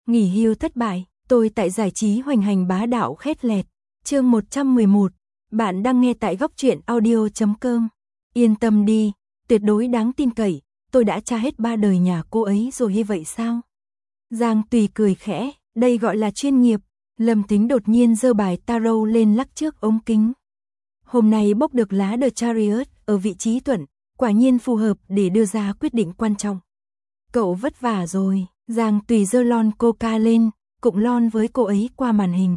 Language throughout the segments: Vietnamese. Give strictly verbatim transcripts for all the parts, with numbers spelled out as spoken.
Nghỉ hưu thất bại, tôi tại giải trí hoành hành bá đạo khét lẹt. Chương một trăm mười một, bạn đang nghe tại góc truyện audio chấm com. Yên tâm đi, tuyệt đối đáng tin cậy, tôi đã tra hết ba đời nhà cô ấy rồi như vậy sao? Giang Tùy cười khẽ, đây gọi là chuyên nghiệp. Lâm Thính đột nhiên giơ bài tarot lên lắc trước ống kính. Hôm nay bốc được lá The Chariot ở vị trí thuận, quả nhiên phù hợp để đưa ra quyết định quan trọng. Cậu vất vả rồi, Giang Tùy giơ lon coca lên, cụng lon với cô ấy qua màn hình.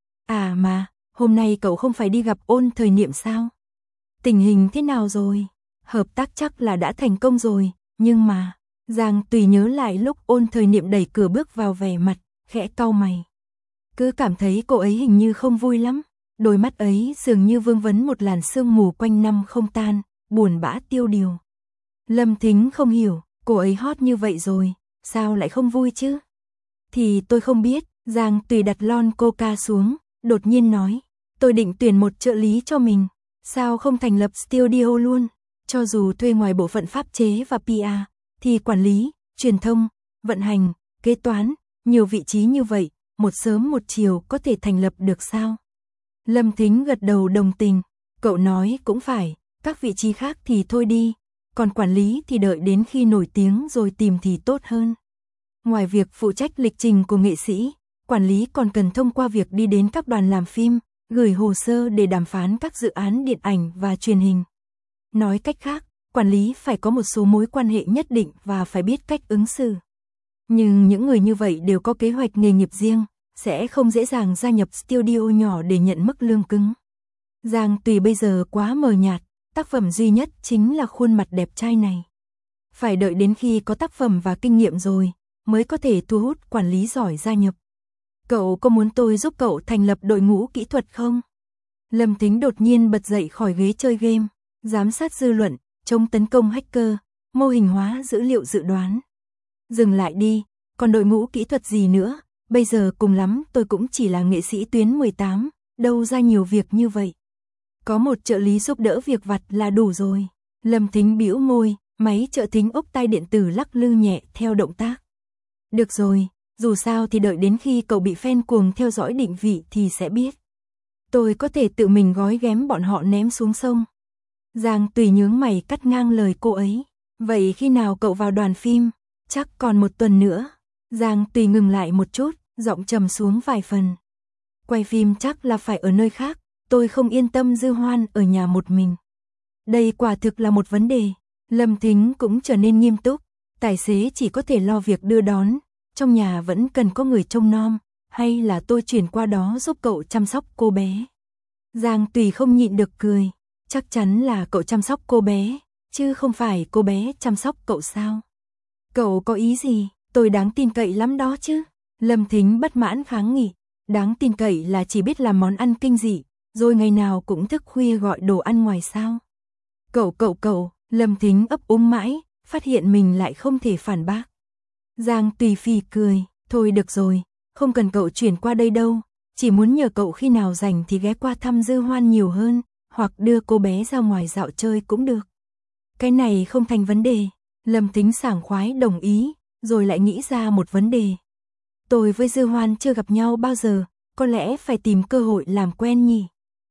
À mà, hôm nay cậu không phải đi gặp Ôn Thời Niệm sao? Tình hình thế nào rồi? Hợp tác chắc là đã thành công rồi, nhưng mà... Giang Tùy nhớ lại lúc Ôn Thời Niệm đẩy cửa bước vào, vẻ mặt, khẽ cau mày. Cứ cảm thấy cô ấy hình như không vui lắm, đôi mắt ấy dường như vương vấn một làn sương mù quanh năm không tan, buồn bã tiêu điều. Lâm Thính không hiểu, cô ấy hot như vậy rồi, sao lại không vui chứ? Thì tôi không biết, Giang Tùy đặt lon coca xuống, đột nhiên nói, tôi định tuyển một trợ lý cho mình, sao không thành lập studio luôn, cho dù thuê ngoài bộ phận pháp chế và pê e, thì quản lý, truyền thông, vận hành, kế toán, nhiều vị trí như vậy, một sớm một chiều có thể thành lập được sao? Lâm Thính gật đầu đồng tình, cậu nói cũng phải, các vị trí khác thì thôi đi, còn quản lý thì đợi đến khi nổi tiếng rồi tìm thì tốt hơn. Ngoài việc phụ trách lịch trình của nghệ sĩ, quản lý còn cần thông qua việc đi đến các đoàn làm phim, gửi hồ sơ để đàm phán các dự án điện ảnh và truyền hình. Nói cách khác, quản lý phải có một số mối quan hệ nhất định và phải biết cách ứng xử. Nhưng những người như vậy đều có kế hoạch nghề nghiệp riêng, sẽ không dễ dàng gia nhập studio nhỏ để nhận mức lương cứng. Giang Tùy bây giờ quá mờ nhạt, tác phẩm duy nhất chính là khuôn mặt đẹp trai này. Phải đợi đến khi có tác phẩm và kinh nghiệm rồi, mới có thể thu hút quản lý giỏi gia nhập. Cậu có muốn tôi giúp cậu thành lập đội ngũ kỹ thuật không? Lâm Thính đột nhiên bật dậy khỏi ghế chơi game, giám sát dư luận, chống tấn công hacker, mô hình hóa dữ liệu dự đoán. Dừng lại đi, còn đội ngũ kỹ thuật gì nữa, bây giờ cùng lắm tôi cũng chỉ là nghệ sĩ tuyến mười tám, đâu ra nhiều việc như vậy. Có một trợ lý giúp đỡ việc vặt là đủ rồi. Lâm Thính bĩu môi, máy trợ thính ốc tai điện tử lắc lư nhẹ theo động tác. Được rồi, dù sao thì đợi đến khi cậu bị fan cuồng theo dõi định vị thì sẽ biết. Tôi có thể tự mình gói ghém bọn họ ném xuống sông. Giang Tùy nhướng mày cắt ngang lời cô ấy. Vậy khi nào cậu vào đoàn phim? Chắc còn một tuần nữa. Giang Tùy ngừng lại một chút, giọng trầm xuống vài phần. Quay phim chắc là phải ở nơi khác, tôi không yên tâm Dư Hoan ở nhà một mình. Đây quả thực là một vấn đề. Lâm Thính cũng trở nên nghiêm túc, tài xế chỉ có thể lo việc đưa đón, trong nhà vẫn cần có người trông nom, hay là tôi chuyển qua đó giúp cậu chăm sóc cô bé. Giang Tùy không nhịn được cười, chắc chắn là cậu chăm sóc cô bé, chứ không phải cô bé chăm sóc cậu sao? Cậu có ý gì, tôi đáng tin cậy lắm đó chứ. Lâm Thính bất mãn kháng nghị, đáng tin cậy là chỉ biết làm món ăn kinh dị, rồi ngày nào cũng thức khuya gọi đồ ăn ngoài sao? Cậu cậu cậu, Lâm Thính ấp úng mãi, phát hiện mình lại không thể phản bác. Giang Tùy phì cười, thôi được rồi, không cần cậu chuyển qua đây đâu, chỉ muốn nhờ cậu khi nào rảnh thì ghé qua thăm Dư Hoan nhiều hơn, hoặc đưa cô bé ra ngoài dạo chơi cũng được. Cái này không thành vấn đề. Lâm Thính sảng khoái đồng ý, rồi lại nghĩ ra một vấn đề. Tôi với Dư Hoan chưa gặp nhau bao giờ, có lẽ phải tìm cơ hội làm quen nhỉ.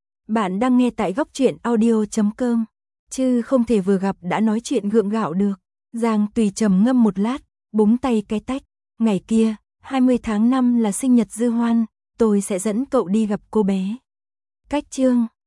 Bạn đang nghe tại góc truyện audio chấm com, chứ không thể vừa gặp đã nói chuyện gượng gạo được. Giang Tùy trầm ngâm một lát, búng tay cái tách. Ngày kia, hai mươi tháng năm là sinh nhật Dư Hoan, tôi sẽ dẫn cậu đi gặp cô bé. Cách chương